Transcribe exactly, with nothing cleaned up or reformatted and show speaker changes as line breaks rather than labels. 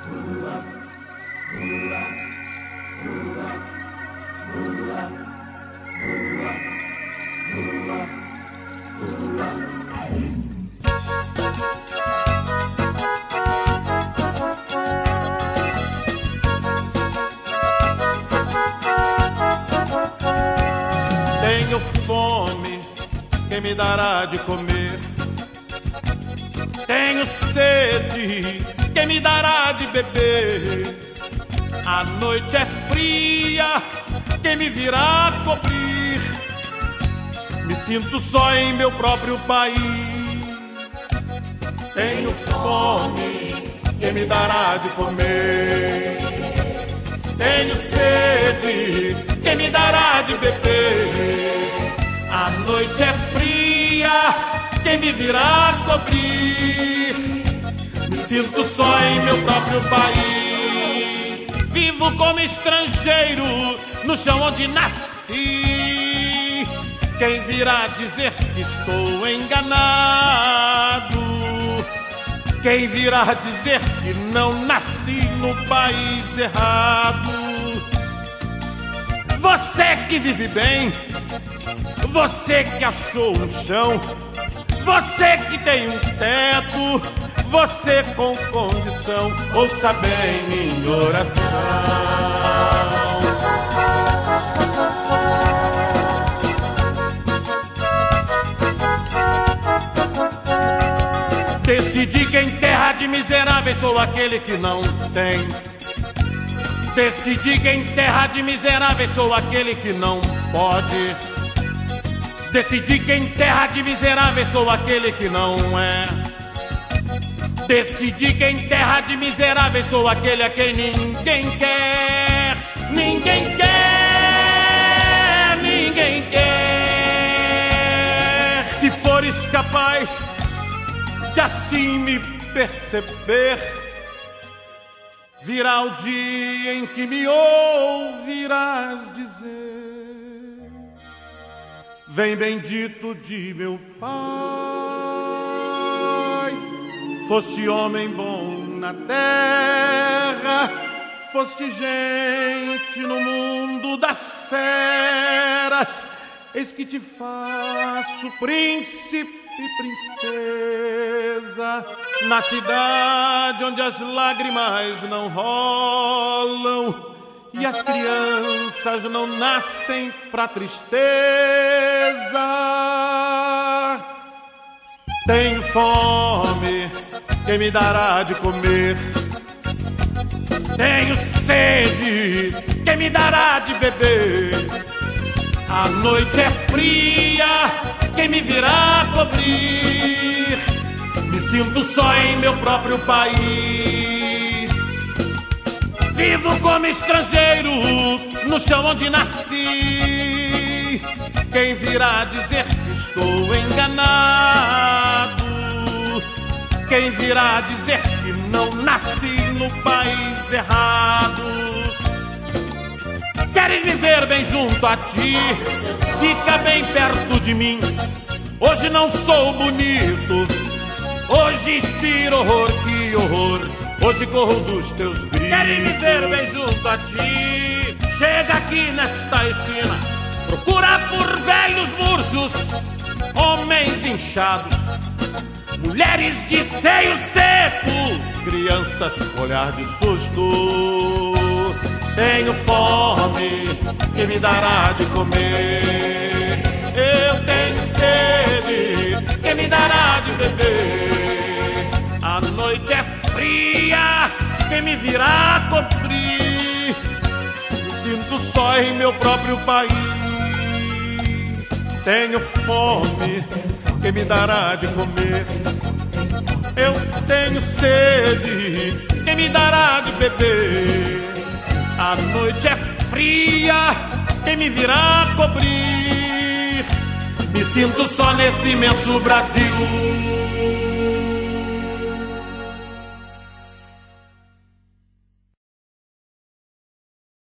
Tenho fome, quem me dará de comer? Tenho sede, quem me dará de beber? A noite é fria, quem me virá cobrir? Me sinto só em meu próprio país. Tenho fome, quem me dará de comer? Tenho sede, quem me dará de beber? A noite é fria, quem me virá cobrir? Me sinto só em meu próprio país. Vivo como estrangeiro no chão onde nasci. Quem virá dizer que estou enganado? Quem virá dizer que não nasci no país errado? Você que vive bem, você que achou um chão, você que tem um teto, você com condição, ouça bem minha oração. Decidi que em terra de miseráveis sou aquele que não tem. Decidi que em terra de miseráveis sou aquele que não pode. Decidi que em terra de miseráveis sou aquele que não é. Decidi que em terra de miseráveis sou aquele a quem ninguém quer. Ninguém quer, ninguém quer. Se fores capaz de assim me perceber, virá o dia em que me ouvirás dizer: vem bendito de meu Pai, foste homem bom na terra, foste gente no mundo das feras, eis que te faço príncipe e princesa, na cidade onde as lágrimas não rolam e as crianças não nascem pra tristeza. Tenho fome, quem me dará de comer? Tenho sede, quem me dará de beber? A noite é fria, quem me virá cobrir? Me sinto só em meu próprio país. Vivo como estrangeiro no chão onde nasci. Quem virá dizer que estou enganado? Quem virá dizer que não nasci no país errado? Queres me ver bem junto a ti? Fica bem perto de mim. Hoje não sou bonito, hoje inspiro horror, que horror. Hoje corro dos teus gritos. Queres me ver bem junto a ti? Chega aqui nesta esquina, procura por velhos murchos, homens inchados, mulheres de seio seco, crianças com olhar de susto. Tenho fome, quem me dará de comer? Eu tenho sede, quem me dará de beber? A noite é fria, quem me virá cobrir? Me sinto só em meu próprio país. Tenho fome, quem me dará de comer? Eu tenho sede, quem me dará de beber? A noite é fria, quem me virá cobrir? Me sinto só nesse imenso Brasil.